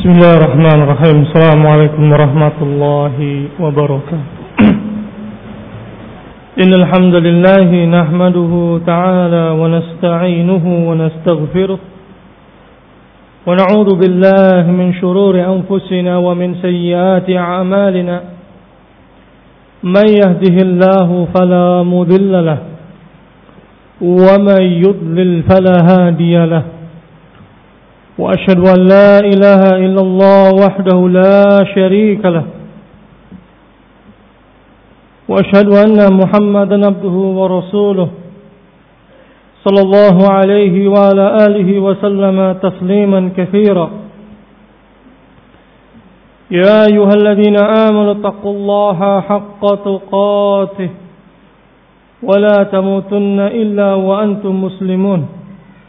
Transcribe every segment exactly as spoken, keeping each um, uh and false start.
Bismillahirrahmanirrahim. Assalamualaikum warahmatullahi wabarakatuh. Innal hamdalillah nahmaduhu ta'ala wa nasta'inuhu wa nastaghfiruh wa na'udzu billahi min shururi anfusina wa min sayyiati a'malina. Man yahdihillahu fala mudilla lahu wa man yudlil fala hadiya lahu. وأشهد أن لا إله إلا الله وحده لا شريك له وأشهد أن محمدا عبده ورسوله صلى الله عليه وعلى آله وسلم تسليما كثيرا. يا أيها الذين آمنوا اتقوا الله حق تقاته ولا تموتن إلا وأنتم مسلمون.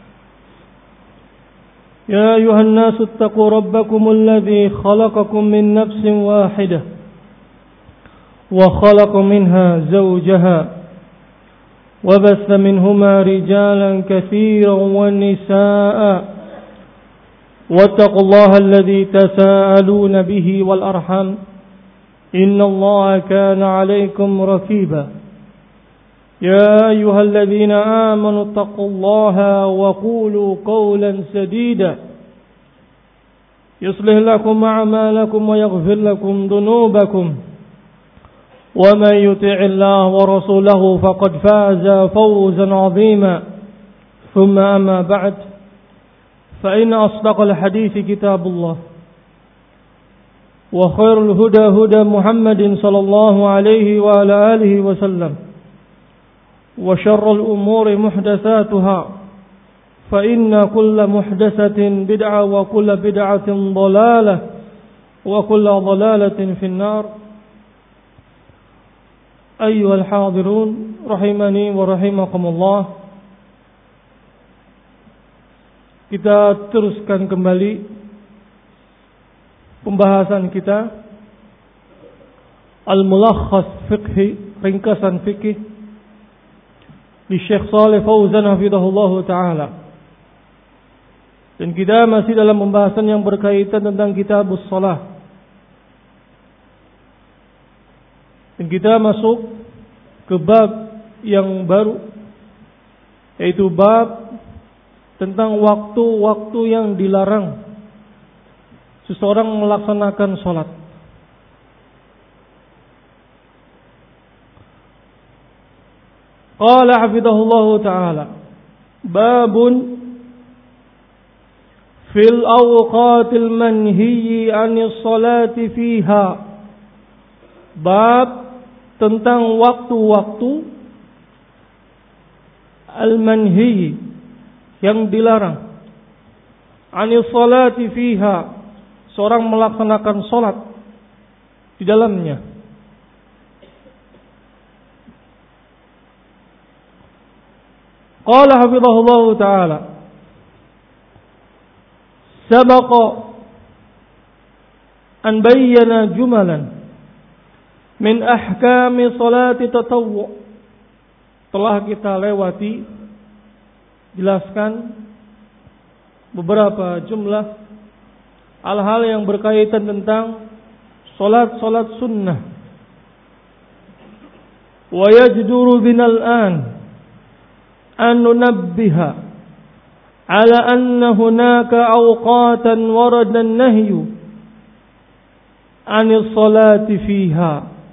يا أيها الناس اتقوا ربكم الذي خلقكم من نفس واحدة وخلق منها زوجها وبث منهما رجالا كثيرا ونساء واتقوا الله الذي تساءلون به والأرحام إن الله كان عليكم رقيبا. يا أيها الذين آمنوا اتقوا الله وقولوا قولا سديدا يصلح لكم أعمالكم ويغفر لكم ذنوبكم ومن يطع الله ورسوله فقد فاز فوزا عظيما. ثم أما بعد فإن أصدق الحديث كتاب الله وخير الهدى هدى محمد صلى الله عليه وعلى آله وسلم وشر الأمور محدثاتها فإن كل محدثة بدعة وكل بدعة ضلالة وكل ضلالة في النار. أيها الحاضرون رحمني ورحمكم الله. Kita teruskan kembali pembahasan kita Al-Mulakhas Fiqhi, ringkasan fikih di Syekh Shalih Fauzan hafizahullah ta'ala. Dan kita masih dalam pembahasan yang berkaitan tentang kitabus shalah. Dan kita masuk ke bab yang baru, yaitu bab tentang waktu-waktu yang dilarang seseorang melaksanakan sholat. Qala hafidhahullahu ta'ala babun fil awqatil manhiyi anis salati fiha. Bab tentang waktu-waktu al-manhiyi yang dilarang anis salati fiha, seorang melaksanakan salat di dalamnya. Qala hafizahullahu ta'ala sabaqa an bayyana jumalan min ahkami salati tatawwu'. Telah kita lewati, jelaskan beberapa jumlah hal-hal yang berkaitan tentang salat-salat sunnah. Wa yajduru binal an أن ننبه على أن هناك أوقاتا ورد النهي عن الصلاة فيها.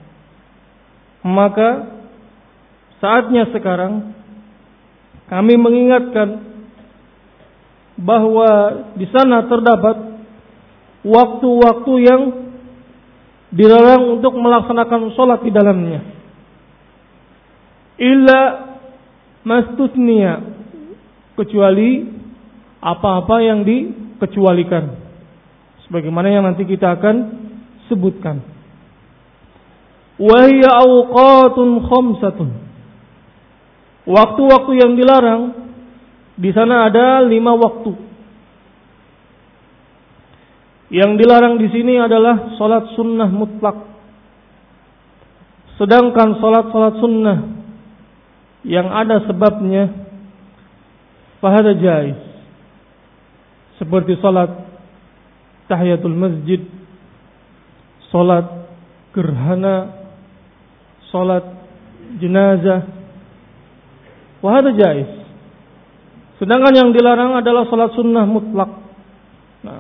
Maka saatnya sekarang kami mengingatkan bahwa di sana terdapat waktu-waktu yang dilarang untuk melaksanakan sholat di dalamnya. Illa mastusnia, kecuali apa-apa yang dikecualikan, sebagaimana yang nanti kita akan sebutkan. Wa hiya awqatun khamsatun. Waktu-waktu yang dilarang di sana ada lima waktu. Yang dilarang di sini adalah salat sunnah mutlak. Sedangkan salat-salat sunnah yang ada sebabnya fahada jaiz, seperti salat tahiyatul masjid, salat gerhana, salat jenazah, wa hadza jaiz. Sedangkan yang dilarang adalah salat sunnah mutlak. Nah,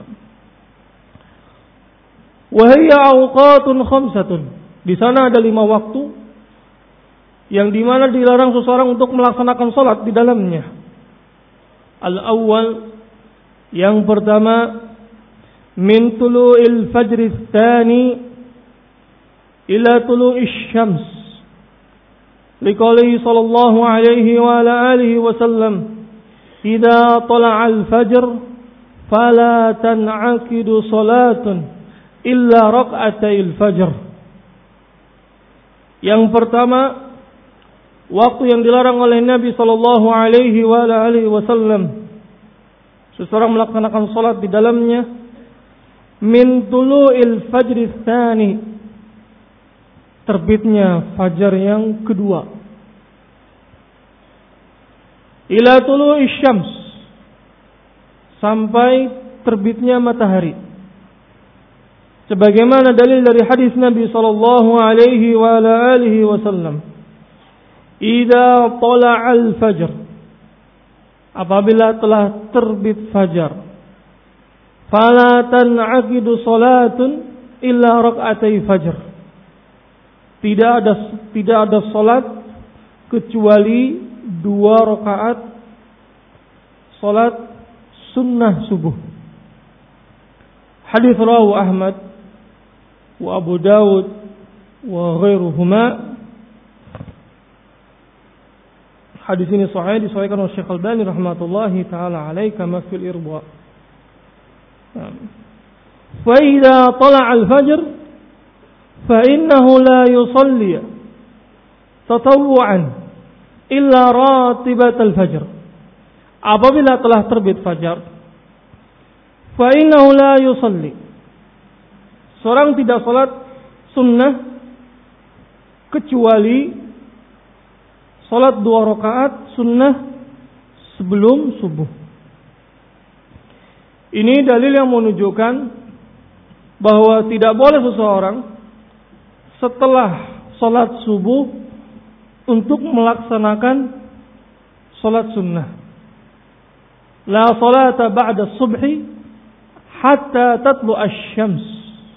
wa hiya awqatun khamsatun. Di sana ada lima waktu yang dimana dilarang seseorang untuk melaksanakan salat di dalamnya. Al-awwal, yang pertama, min tulu'il fajri tsani ila tulu'ish syams. Liqaulihi sallallahu alaihi wa ala alihi wasallam, idza tala'al fajr fala tan'aqidu salatun illa raq'atayil fajr. Yang pertama, waktu yang dilarang oleh Nabi sallallahu alaihi wa ala alihi wasallam seseorang melaksanakan salat di dalamnya, min tulu'il fajri tsani, terbitnya fajar yang kedua, ila tulu'ish syams, sampai terbitnya matahari. Sebagaimana dalil dari hadis Nabi sallallahu alaihi wa ala alihi wasallam, idza tala'al fajr, apabila telah terbit fajar, fala tan'aqidu salatun illa raq'atay fajr, tidak ada tidak ada salat kecuali dua rakaat salat sunnah subuh. Hadis rawahu Ahmad wa Abu Dawud wa ghairuhuma. Hadis ini sahih, disahihkan oleh Syekh Al-Albani rahmatullahi taala alaihi kama fil irba. Fa idza tala'a al-fajr fa innahu la yusalli tatawwu'an illa ratibat al-fajr. Apabila telah terbit fajar, fa innahu la yusalli, seorang tidak salat sunnah kecuali salat dua rakaat sunnah sebelum subuh. Ini dalil yang menunjukkan bahwa tidak boleh seseorang setelah salat subuh untuk melaksanakan salat sunnah. La salata ba'da subhi hatta tatlu asy-syams.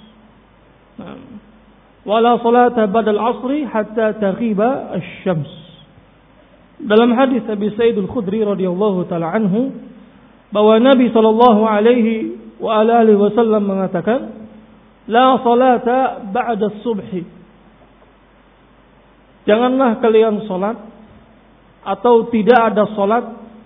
Wa la salata ba'da al-'asri hatta taghiba asy-syams. Dalam hadis Abi Sa'id Al-Khudri radhiyallahu taala anhu, bahwa Nabi sallallahu alaihi wa alihi wasallam mengatakan, la salata ba'da subhi, janganlah kalian salat atau tidak ada salat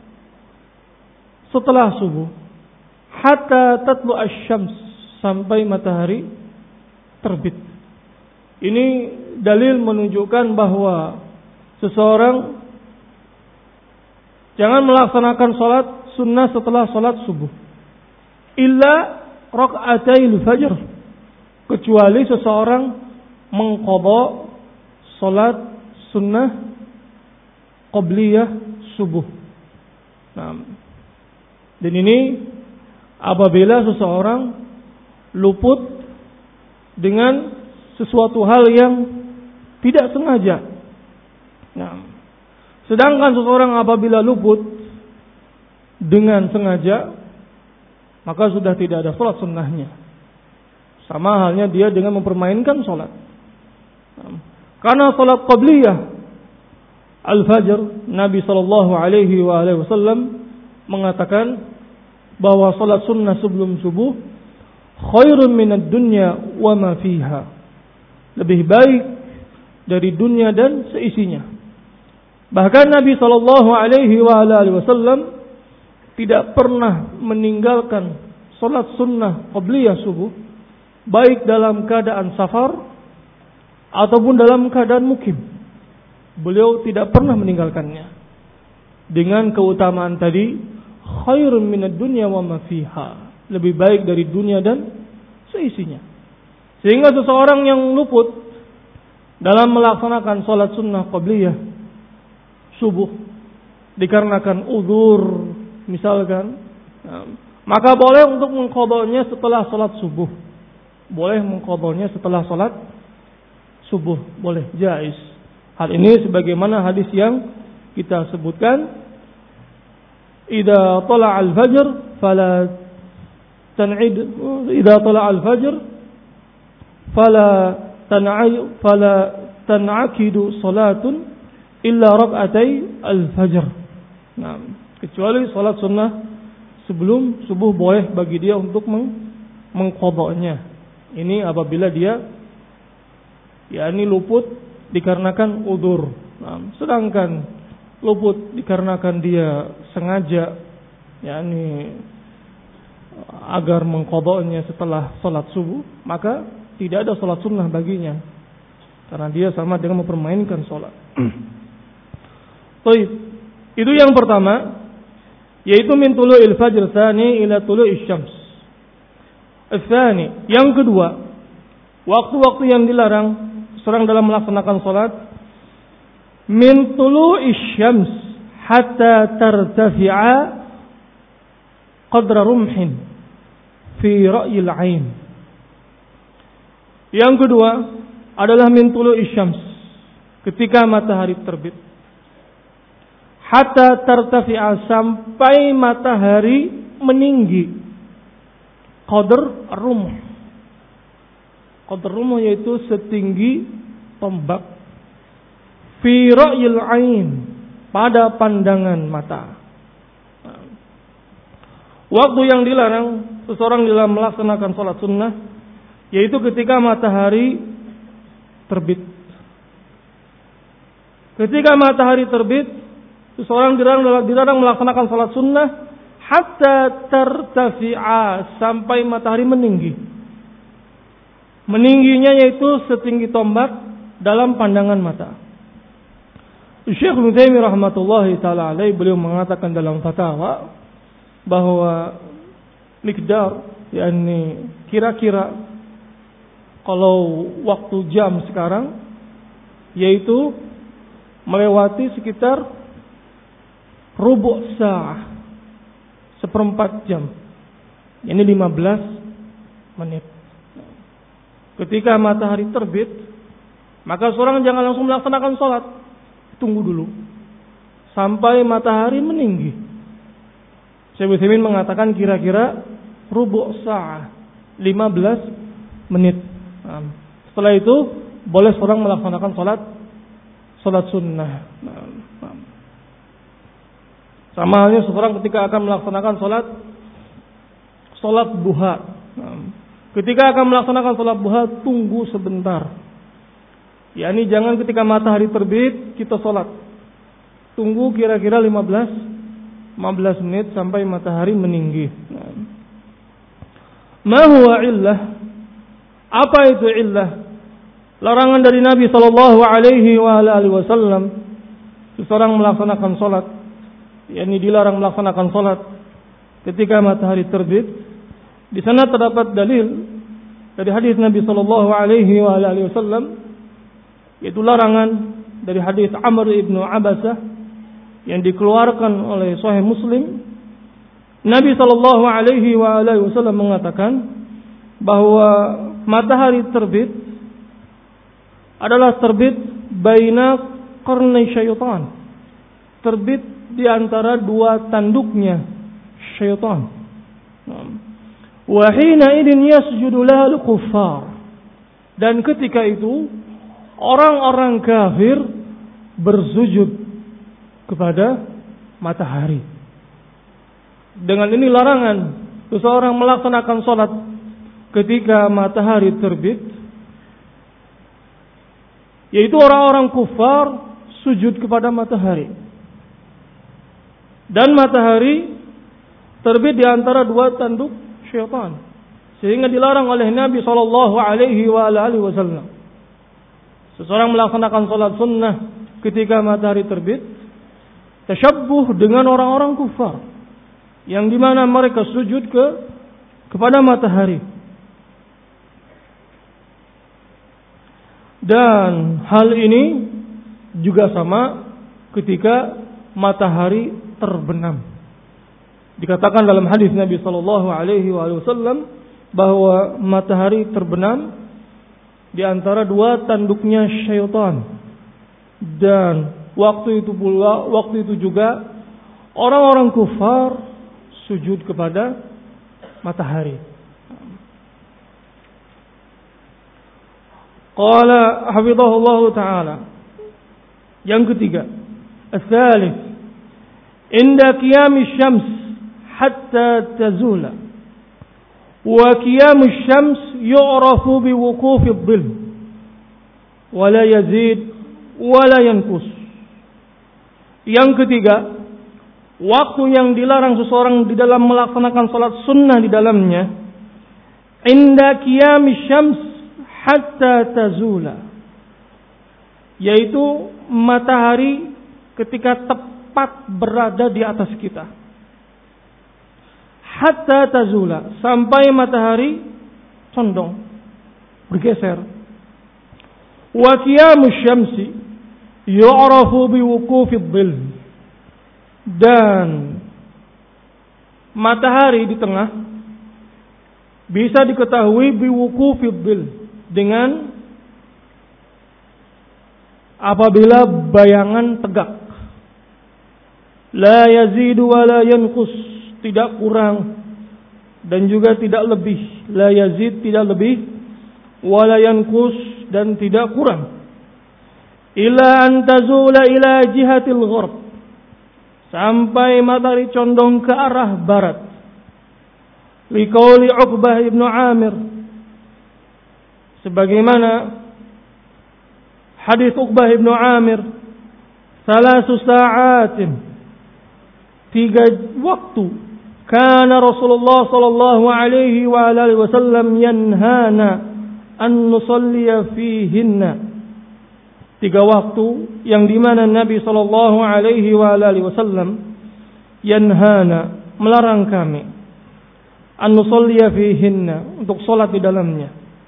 setelah subuh, hatta tatlu asy-syams, sampai matahari terbit. Ini dalil menunjukkan bahwa seseorang jangan melaksanakan salat sunnah setelah salat subuh illa raq'atayil fajr, kecuali seseorang mengqadha salat sunnah qabliyah subuh. Nah, dan ini apabila seseorang luput dengan sesuatu hal yang tidak sengaja. Nah, sedangkan seseorang apabila luput dengan sengaja, maka sudah tidak ada salat sunnahnya. Sama halnya dia dengan mempermainkan salat. Nah, karena salat qabliyah al-fajr, Nabi sallallahu alaihi wa alihi wasallam mengatakan bahwa salat sunnah sebelum subuh khairun minad dunya wa ma fiha, lebih baik dari dunia dan seisinya. Bahkan Nabi sallallahu alaihi wa alihi wasallam tidak pernah meninggalkan salat sunnah qabliyah subuh, baik dalam keadaan safar ataupun dalam keadaan mukim. Beliau tidak pernah meninggalkannya, dengan keutamaan tadi, khairun minad dunya wa ma fiha, lebih baik dari dunia dan seisinya. Sehingga seseorang yang luput dalam melaksanakan salat sunnah qabliyah subuh dikarenakan uzur, misalkan maka boleh untuk mengqadanya setelah salat subuh. Boleh mengqadanya setelah salat subuh, boleh, jaiz. Hal ini sebagaimana hadis yang kita sebutkan, idza tala'al fajr fala tan'id idza tala'al fajr fala tan'ay fala tan'akidu salatun illa rak'atay al-fajr. Nah, kecuali salat sunnah sebelum subuh boleh bagi dia untuk meng- mengqadanya. Ini apabila dia yakni luput dikarenakan udzur. Nah, sedangkan luput dikarenakan dia sengaja yakni agar mengqadanya setelah salat subuh, maka tidak ada salat sunnah baginya, karena dia sama dengan mempermainkan salat. Baik, itu yang pertama, yaitu min tulu'il fajr tsani ila tulu'isy syams. Tsani, yang kedua, waktu-waktu yang dilarang seorang dalam melaksanakan salat, min tulu'isy syams hatta tartafi'a qadra rumhin fi ra'yil 'ain. Yang kedua adalah min tulu'isy syams, ketika matahari terbit, hatta tartafi'a, sampai matahari meninggi, qadr rumh. Qadr rumh yaitu setinggi tombak, fi ra'yil 'ain, pada pandangan mata. Waktu yang dilarang seseorang dalam melaksanakan salat sunnah, yaitu ketika matahari terbit. Ketika matahari terbit, seseorang dilarang, dilarang melaksanakan salat sunnah hatta tartafi'a, sampai matahari meninggi. Meningginya yaitu setinggi tombak dalam pandangan mata. Syekh Ibnu Taimiyah rahmatullahi taala alaihi, beliau mengatakan dalam fatwa bahwa miqdar, yakni kira-kira kalau waktu jam sekarang, yaitu melewati sekitar rubu' sa'ah, seperempat jam, ini lima belas menit. Ketika matahari terbit, maka seorang jangan langsung melaksanakan sholat, tunggu dulu sampai matahari meninggi. Syekh Utsaimin mengatakan kira-kira rubu' sa'ah, lima belas menit. Nah, setelah itu boleh seorang melaksanakan sholat sholat sunnah. Nah, nah. Sama halnya seorang ketika akan melaksanakan sholat sholat duha. Nah, ketika akan melaksanakan sholat duha, tunggu sebentar. Ya, ini jangan ketika matahari terbit kita sholat. Tunggu kira-kira lima belas menit sampai matahari meninggi. Nah. Ma huwa illah? Apa itu illah? Larangan dari Nabi sallallahu alaihi wa alihi wasallam seseorang melaksanakan salat, yakni dilarang melaksanakan salat ketika matahari terbit. Di sana terdapat dalil dari hadis Nabi sallallahu alaihi wa alihi wasallam, yaitu larangan dari hadis Amr ibnu Abasah yang dikeluarkan oleh Sahih Muslim. Nabi sallallahu alaihi wa alihi wasallam mengatakan bahwa matahari terbit adalah terbit baina qarnai syaitan, terbit di antara dua tanduknya syaitan. Wa hina idin yasjudu lahul kuffar, dan ketika itu orang-orang kafir bersujud kepada matahari. Dengan ini larangan seseorang melaksanakan sholat ketika matahari terbit, yaitu orang-orang kufar sujud kepada matahari. Dan matahari terbit di antara dua tanduk syaitan, sehingga dilarang oleh Nabi sallallahu alaihi wasallam seseorang melaksanakan sholat sunnah ketika matahari terbit, tasyabbuh dengan orang-orang kufar yang dimana mereka sujud ke kepada matahari. Dan hal ini juga sama ketika matahari terbenam. Dikatakan dalam hadis Nabi sallallahu alaihi wasallam bahwa matahari terbenam di antara dua tanduknya syaitan. Dan waktu itu pula, waktu itu juga orang-orang kufar sujud kepada matahari. Qala hafizahullah ta'ala. Yang ketiga, as-salis, inda qiyami syams hatta tazula. Wa qiyamu syams yu'rafu bi wuqufi adh-dhill wa la yazid wa la yanqus. Yang ketiga, waktu yang dilarang seseorang di dalam melaksanakan salat sunnah di dalamnya, inda qiyami syams hatta tazula, yaitu matahari ketika tepat berada di atas kita. Hatta tazula, sampai matahari condong, bergeser. Wa qiyamu syamsi yu'rafu biwuqufi adh-dhill, dan matahari di tengah bisa diketahui biwuqufi adh-dhill, dengan apabila bayangan tegak. La yazidu wa la yanqus, tidak kurang dan juga tidak lebih. La yazid, tidak lebih, wa la yanqus, dan tidak kurang. Ila an tazula ila jihatil gharb, sampai matahari condong ke arah barat. Liqauli Uqbah ibnu Amir, sebagaimana hadis Uqbah ibnu Amir, salasu sa'atin, tiga waktu, kana Rasulullah sallallahu alaihi wa alihi wasallam yanhana an nusalliya fihinna. Tiga waktu yang dimana Nabi sallallahu alaihi wa alihi wasallam yanhana, melarang kami, an nusalliya fihinna, untuk salat di dalamnya.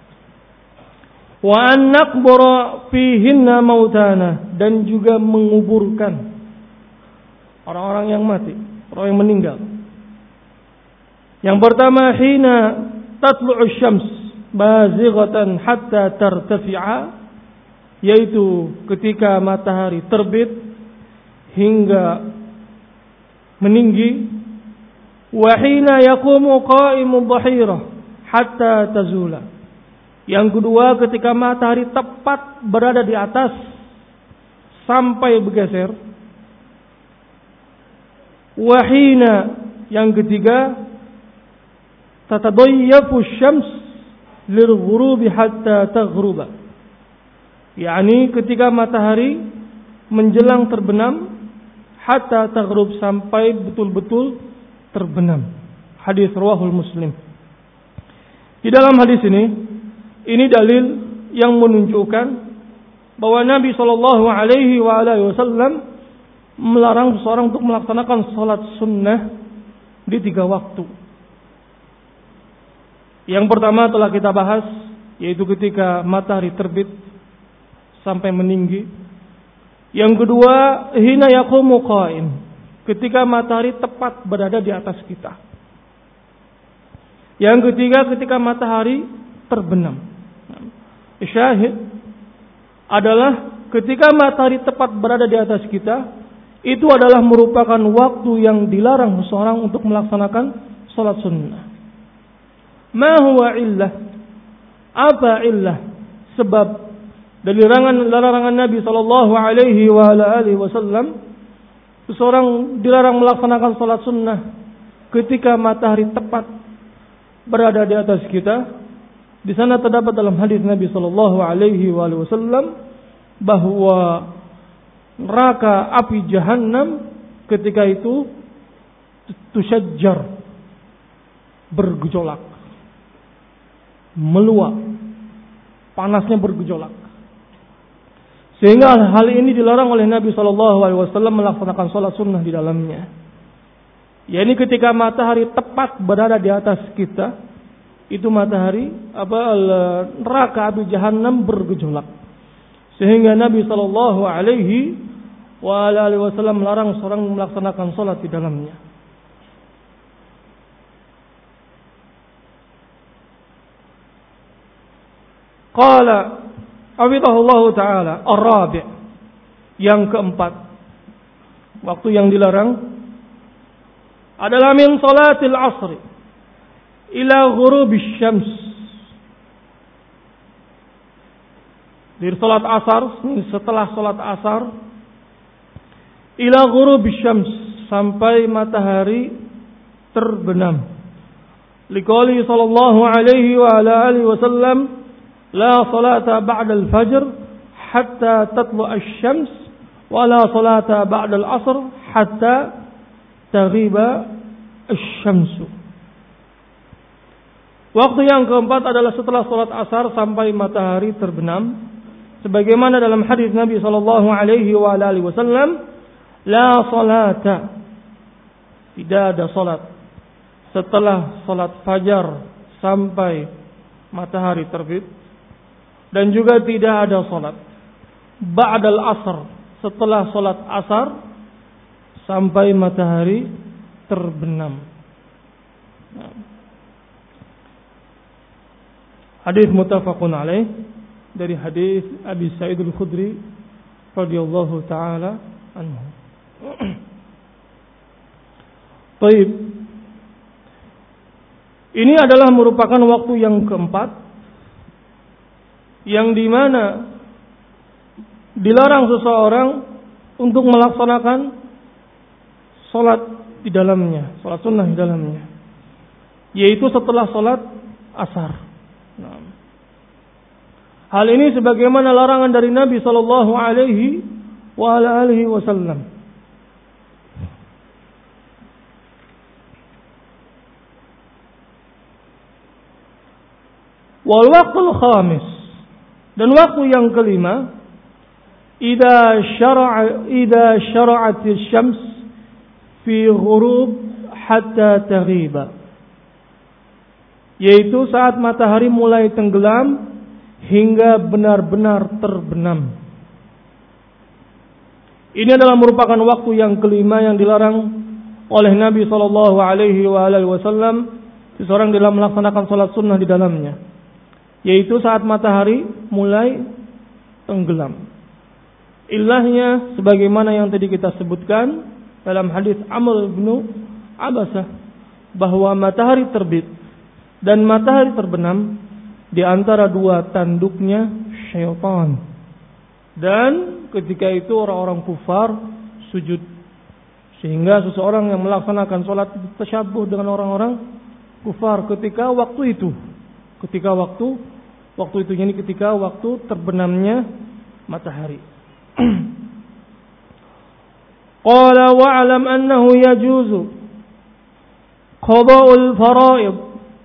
Wa an naqbura fihinna mautana, dan juga menguburkan orang-orang yang mati, orang yang meninggal. Yang pertama, hina tatlu'u syams bazighatan hatta tartafi'a, yaitu ketika matahari terbit hingga meninggi. Wa hina yaqumu qa'imu dhahirah hatta tazula, yang kedua ketika matahari tepat berada di atas sampai bergeser. Wahina, yang ketiga, tatadayyafu syams lilghurubi hatta taghruba, yakni ketika matahari menjelang terbenam, hatta taghrub, sampai betul-betul terbenam. Hadis riwayat Muslim. Di dalam hadis ini, ini dalil yang menunjukkan bahwa Nabi sallallahu alaihi wasallam melarang seseorang untuk melaksanakan salat sunnah di tiga waktu. Yang pertama telah kita bahas, yaitu ketika matahari terbit sampai meninggi. Yang kedua, hina yaqumu qa'im, ketika matahari tepat berada di atas kita. Yang ketiga, ketika matahari terbenam. Syahid adalah ketika matahari tepat berada di atas kita, itu adalah merupakan waktu yang dilarang seseorang untuk melaksanakan salat sunnah. Ma huwa illah? Apa illah? Sebab dari larangan larangan Nabi sallallahu alaihi wa alihi wasallam, seseorang dilarang melaksanakan salat sunnah ketika matahari tepat berada di atas kita. Di sana terdapat dalam hadis Nabi sallallahu alaihi wasallam bahwa neraka api Jahannam ketika itu tusyajjar, bergejolak, meluap, panasnya bergejolak. Sehingga hal ini dilarang oleh Nabi sallallahu alaihi wasallam melaksanakan salat sunnah di dalamnya. yakni ketika matahari tepat berada di atas kita, itu matahari apa neraka api Jahannam bergejolak, sehingga Nabi Shallallahu Alaihi Wasallam melarang seorang melaksanakan sholat di dalamnya. Qala hafizahullahu taala ar-rabi', yang keempat, waktu yang dilarang adalah min salatil asri ila ghurubisy syams. Dari salat asar, setelah salat asar, ila ghurubisy syams, sampai matahari terbenam. Liqauli sallallahu alaihi wa ala alihi wasallam, la salata ba'da al-fajr hatta tatlu'a asy-syams wa la salata ba'da al-'asr hatta taghiba asy-syamsu. Waktu yang keempat adalah setelah salat asar sampai matahari terbenam, sebagaimana dalam hadis Nabi sallallahu alaihi wa ala alihi wasallam, la salata, tidak ada salat setelah salat fajar sampai matahari terbit, dan juga tidak ada salat ba'dal asr, setelah salat asar sampai matahari terbenam. Hadis muttafaqun alaih dari hadis Abi Sa'id Al-Khudri radhiyallahu taala anhu. Baik. Ini adalah merupakan waktu yang keempat yang dimana dilarang seseorang untuk melaksanakan salat di dalamnya, salat sunnah di dalamnya, yaitu setelah salat asar. Nah, hal ini sebagaimana larangan dari Nabi sallallahu alaihi wa ala alihi wasallam. Wal waqtul khamis, dan waktu yang kelima, idza syara'a idza syara'atis syams fi ghurub hatta taghiba, yaitu saat matahari mulai tenggelam hingga benar-benar terbenam. Ini adalah merupakan waktu yang kelima yang dilarang oleh Nabi sallallahu alaihi wasallam seseorang dalam melaksanakan salat sunnah di dalamnya, yaitu saat matahari mulai tenggelam. Ilahnya sebagaimana yang tadi kita sebutkan dalam hadis Amr bin Abasah, bahwa matahari terbit dan matahari terbenam di antara dua tanduknya syaitan, dan ketika itu orang-orang kufar sujud, sehingga seseorang yang melaksanakan salat tasyabuh dengan orang-orang kufar ketika waktu itu, ketika waktu waktu itu ini ketika waktu terbenamnya matahari. Qala wa'lam annahu yajuzu qada'ul fara'id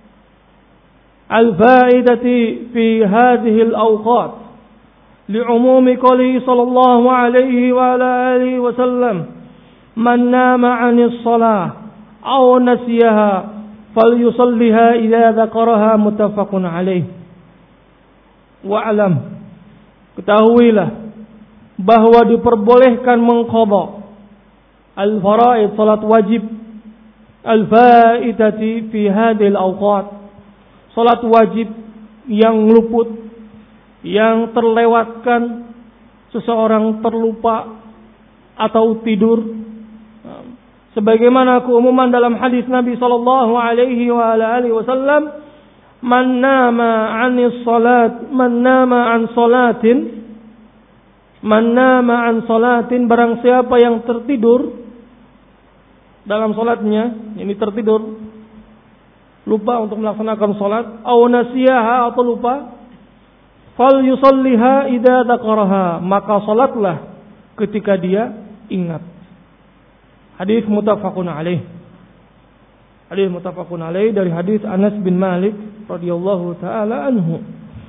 al-fa'idati fi hadhihi al-awqat li'umumi qawlihi sallallahu alaihi wa ala alihi wa sallam, man nama 'anis shalah aw nasiyaha falyusalliha idza dzakaraha, muttafaqun alaih. Wa'lam, ketahuilah bahwa diperbolehkan mengqadha al-fara'id, salat wajib, al-fa'idati fi hadhil awqat, salat wajib yang luput, yang terlewatkan, seseorang terlupa atau tidur, sebagaimana keumuman dalam hadis Nabi sallallahu alaihi wa ala alihi wasallam, man nama 'anis salat man nama 'an salatin man nama 'an salatin, barang siapa yang tertidur dalam salatnya, ini tertidur, lupa untuk melaksanakan salat, aw nasiyaha, atau lupa, fal yusalliha idza dzakaraha, maka salatlah ketika dia ingat. Hadis muttafaqun alaih. Hadis muttafaqun alaih dari hadis Anas bin Malik radhiyallahu taala anhu.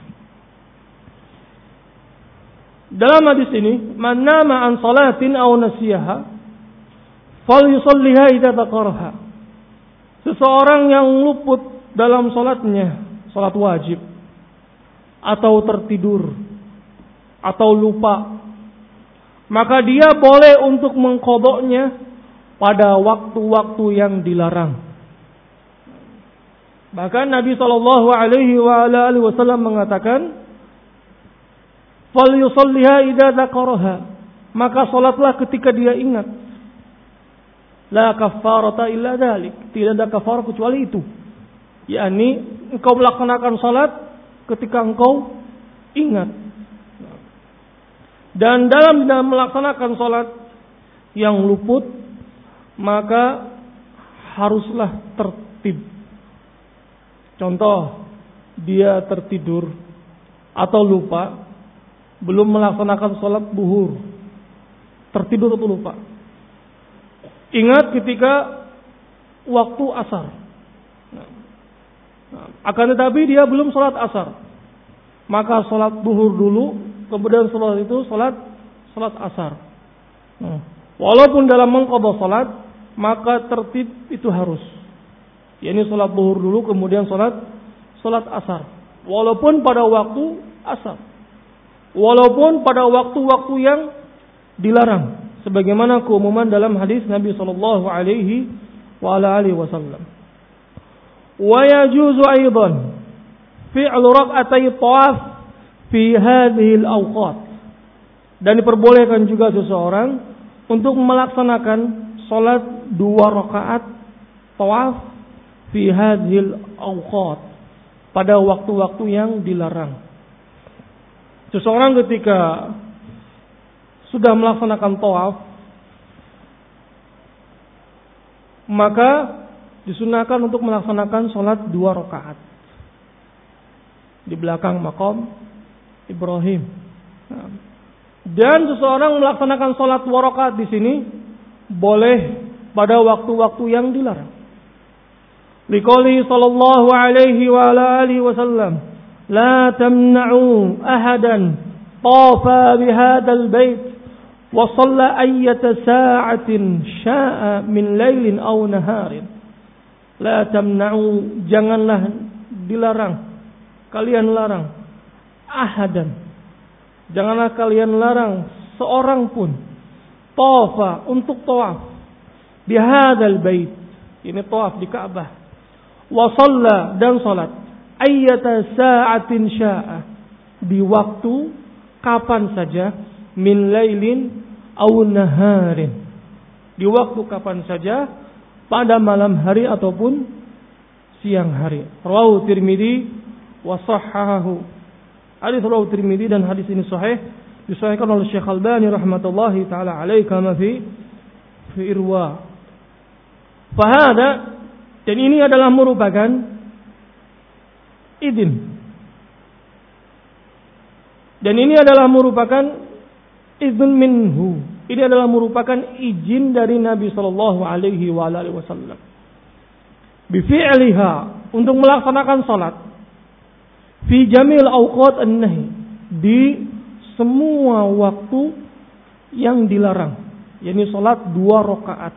Dalam hadis ini, man nama an salatin aw nasiyaha fal yusalliha idza dzakaraha. Seseorang yang luput dalam salatnya, salat wajib, atau tertidur atau lupa, maka dia boleh untuk mengqadhanya pada waktu-waktu yang dilarang. Bahkan Nabi sallallahu alaihi wasallam mengatakan, falyusalliha idza dzakaraha, maka salatlah ketika dia ingat. La kaffarata illa dzalik, tidak ada kafarah kecuali itu. yakni engkau melaksanakan salat ketika engkau ingat. Dan dalam melaksanakan salat yang luput, maka haruslah tertib. Contoh, dia tertidur atau lupa, belum melaksanakan salat zuhur, tertidur atau lupa. Ingat ketika waktu asar. Nah, akan tetapi dia belum salat asar, maka salat zuhur dulu, kemudian salat itu salat salat asar. Nah, walaupun dalam mengqadha salat, maka tertib itu harus. Yakni salat zuhur dulu, kemudian salat salat asar. Walaupun pada waktu asar, walaupun pada waktu-waktu yang dilarang, sebagaimana keumuman dalam hadis Nabi sallallahu alaihi wa ala alihi wasallam. Wa yajuzu aidan fi'lu rak'atay tawaf fi hadhihi al-awqat. Dan diperbolehkan juga seseorang untuk melaksanakan salat dua rakaat tawaf fi hadhihi al-awqat, pada waktu-waktu yang dilarang. Seseorang ketika sudah melaksanakan tawaf, maka disunahkan untuk melaksanakan sholat dua rakaat di belakang maqam Ibrahim. Dan seseorang melaksanakan sholat dua rakaat di sini boleh pada waktu-waktu yang dilarang. Liqouli sallallahu alaihi wa ala alihi wasallam, la tamna'u ahadan tafa bihadzal bait wa shalla ayyata sa'atin sya'a min lailin aw naharin. La tamna'u, janganlah dilarang, kalian larang, ahadan, janganlah kalian larang seorang pun, tafa, untuk tawaf, bihadzal bait, ini tawaf di Ka'bah, wa shalla, dan salat, ayyata sa'atin sya'a, di waktu kapan saja, min lailin aw naharin, di waktu kapan saja, pada malam hari ataupun siang hari. Rawahu Tirmidzi wa sahhahahu. Hadis rawahu Tirmidzi dan hadis ini sahih, disahihkan oleh Syekh Albani rahmatullahi taala alaihi kama fi fi Irwa. Fahada, dan ini adalah merupakan izin. Dan ini adalah merupakan izin minhu. Ini adalah merupakan izin dari Nabi sallallahu alaihi wasallam. Bifi'liha, untuk melaksanakan salat fi jamil awqat an-nahi, di semua waktu yang dilarang, yakni salat dua rakaat.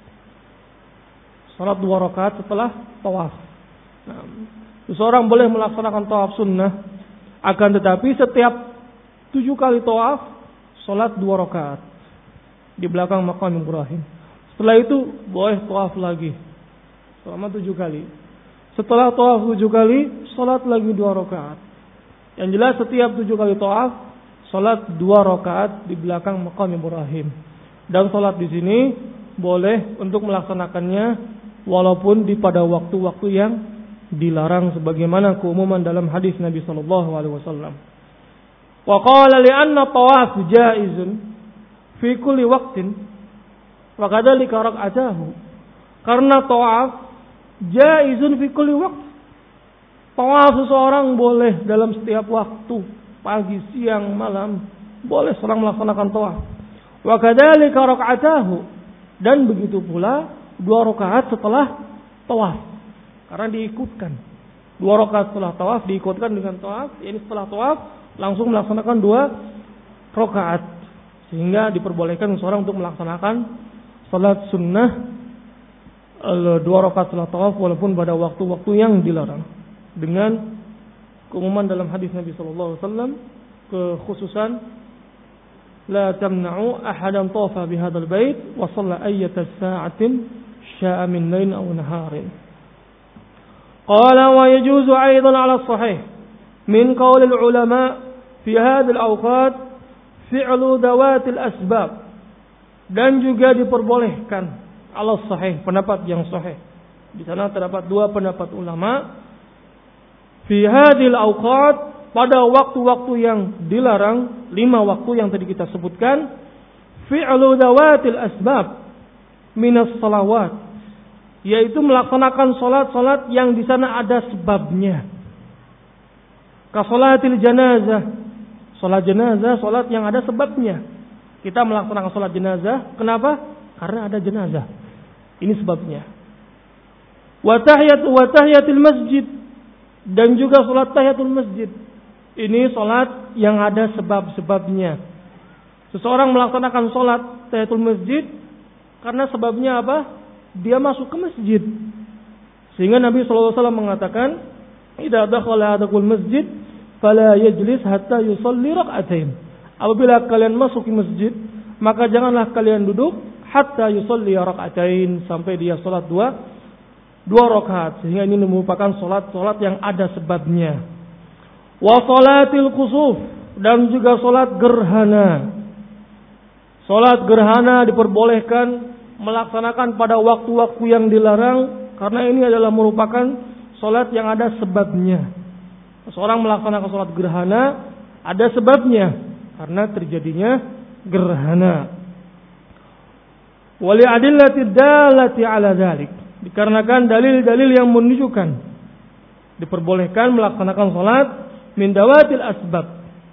Salat dua rakaat setelah tawaf. Nah, seseorang boleh melaksanakan tawaf sunnah, akan tetapi setiap tujuh kali tawaf salat dua rakaat di belakang maqam Ibrahim. Setelah itu boleh tawaf lagi selama tujuh kali. Setelah tawaf tujuh kali, salat lagi dua rakaat. Yang jelas setiap tujuh kali tawaf, salat dua rakaat di belakang maqam Ibrahim. Dan salat di sini boleh untuk melaksanakannya walaupun di pada waktu-waktu yang dilarang, sebagaimana keumuman dalam hadis Nabi sallallahu alaihi wasallam. Wa qala li anna tawaf jaizun fi kulli waqtin wa kadzalika rak'atahu, karena tawaf jaizun fi kulli waqt, tawaf seseorang boleh dalam setiap waktu, pagi, siang, malam, boleh seorang melaksanakan tawaf. Wa kadzalika rak'atahu, dan begitu pula dua rakaat setelah tawaf, karena diikutkan dua rakaat setelah tawaf, diikutkan dengan tawaf, ini setelah tawaf langsung melaksanakan dua rakaat, sehingga diperbolehkan seorang untuk melaksanakan salat sunnah dua rakaat setelah tawaf walaupun pada waktu-waktu yang dilarang, dengan keumuman dalam hadis Nabi sallallahu alaihi wasallam, kekhususan la tamna'u ahadan tawafa bihadzal bait wa shalla ayyata sa'atin sya'a min lailin aw naharin. Qala wa yajuzu aidan 'ala sahih min qaulil ulama fi hadhil awqat fi'lu dawatil asbab, dan juga diperbolehkan ala sahih, pendapat yang sahih. Di sana terdapat dua pendapat ulama. Fi hadhil awqat, pada waktu-waktu yang dilarang, lima waktu yang tadi kita sebutkan, fi'lu dawatil asbab minas salawat, yaitu melaksanakan salat-salat yang di sana ada sebabnya. Ka salatil janazah, salat jenazah, salat yang ada sebabnya. Kita melaksanakan salat jenazah, kenapa? Karena ada jenazah. Ini sebabnya. Wa tahiyatu wa tahiyatul masjid, dan juga salat tahiyatul masjid. Ini salat yang ada sebab-sebabnya. Seseorang melaksanakan salat tahiyatul masjid karena sebabnya apa? Dia masuk ke masjid. Sehingga Nabi sallallahu alaihi wasallam mengatakan, "Idza dakhala ahadakumul masjid fala yajlis hatta yusalli rak'atain." Apabila kalian masuk ke masjid, maka janganlah kalian duduk hatta yusalli rak'atain, sampai dia salat dua dua rakaat. Sehingga ini merupakan salat-salat yang ada sebabnya. Wa salatil khusuf, dan juga salat gerhana. Salat gerhana diperbolehkan melaksanakan pada waktu-waktu yang dilarang, karena ini adalah merupakan salat yang ada sebabnya. Seorang melaksanakan salat gerhana ada sebabnya, karena terjadinya gerhana. Wali adillati dalati ala dzalik, dikarenakan dalil-dalil yang menunjukkan diperbolehkan melaksanakan salat min dawatil asbab.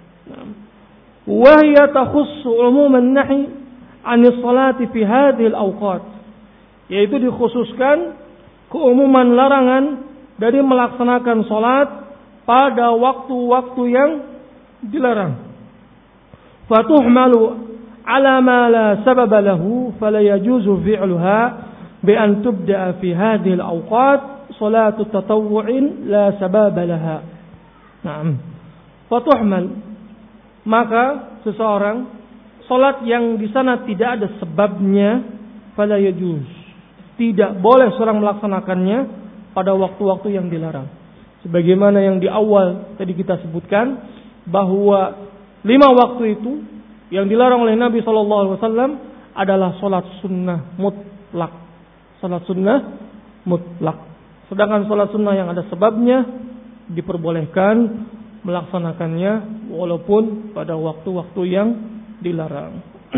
Wa hiya takhussu umuman nahi anis salati fi hadhil awqat, yaitu dikhususkan keumuman larangan dari melaksanakan salat pada waktu-waktu yang dilarang. Fatuhmalu ala ma la sababa lahu fala yajuzu fi'luha bi an tubda'a fi hadhil awqat salatu tatawwu'in la sababa laha. Naam. Fatuhmal, maka seseorang salat yang di sana tidak ada sebabnya, fala yajuz, tidak boleh seorang melaksanakannya pada waktu-waktu yang dilarang. Sebagaimana yang di awal tadi kita sebutkan, bahwa lima waktu itu yang dilarang oleh Nabi shallallahu alaihi wasallam adalah salat sunnah mutlak. Salat sunnah mutlak. Sedangkan salat sunnah yang ada sebabnya diperbolehkan melaksanakannya walaupun pada waktu-waktu yang dilarang.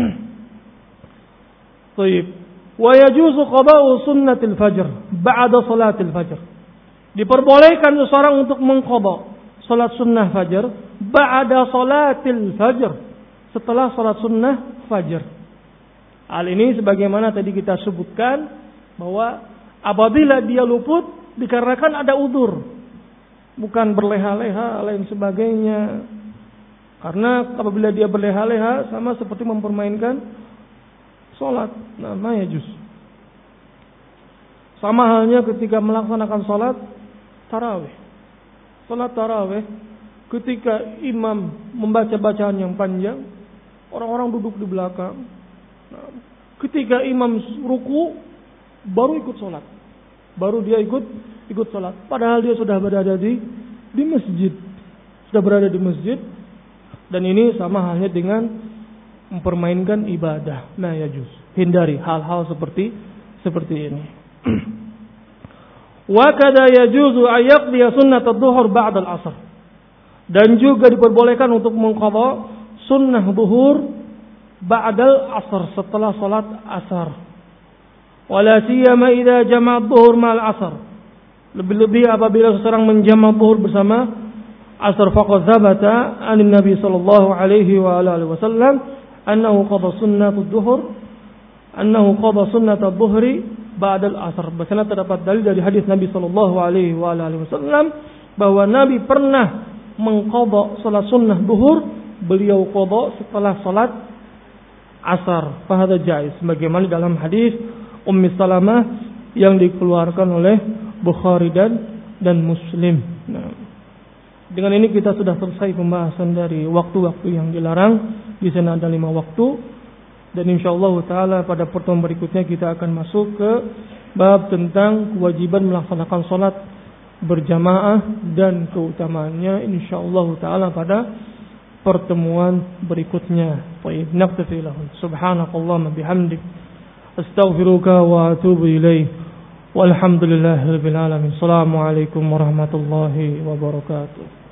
Baik. Wa yajuzu qada'u sunnatil fajr ba'da salatil fajr. Diperbolehkan seseorang untuk mengqada salat sunnah fajar ba'da salatil fajr, setelah salat sunnah fajar. Hal ini sebagaimana tadi kita sebutkan, bahwa apabila dia luput dikarenakan ada udzur, bukan berleha-leha lain sebagainya. Karena apabila dia berleha-leha sama seperti mempermainkan salat, nama yajuz. Sama halnya ketika melaksanakan salat tarawih. Salat tarawih, ketika imam membaca bacaan yang panjang, orang-orang duduk di belakang. Nah, ketika imam ruku, baru ikut salat. Baru dia ikut ikut salat. Padahal dia sudah berada di di masjid, sudah berada di masjid. Dan ini sama halnya dengan mempermainkan ibadah. Nah, yajuz. Hindari hal-hal seperti seperti ini. Wa kada yajuzu ayaqdi sunnat adh-dhuhr ba'da al-'asr. Dan juga diperbolehkan untuk mengqadha sunnah zuhur ba'dal asr, setelah salat asar. Wala siyama idza jama'a adh-dhuhr ma'al asr. Lebih-lebih apabila seseorang menjama' zuhur bersama asar, faqad thabata 'an Nabi sallallahu alaihi wa alihi wasallam annahu qadha sunnat adh-dhuhr annahu qadha sunnat adh-dhuhri ba'dal asr. Bahkan terdapat dalil dari hadis Nabi sallallahu alaihi wa alihi wasallam bahwa Nabi pernah mengqadha salat sunnah zuhur, beliau qadha setelah salat asar. Fa hadza jaiz, sebagaimana dalam hadis Ummi Salamah yang dikeluarkan oleh Bukhari dan dan Muslim. Nah, dengan ini kita sudah selesai pembahasan dari waktu-waktu yang dilarang. Di sana ada lima waktu. Dan insyaallah taala pada pertemuan berikutnya kita akan masuk ke bab tentang kewajiban melaksanakan salat berjamaah dan keutamaannya insyaallah taala pada pertemuan berikutnya. Baik, naktafi lahu. Subhanakallahumma bihamdik astaghfiruka wa atubu ilaik. Walhamdulillahirabbil alamin. Assalamualaikum warahmatullahi wabarakatuh.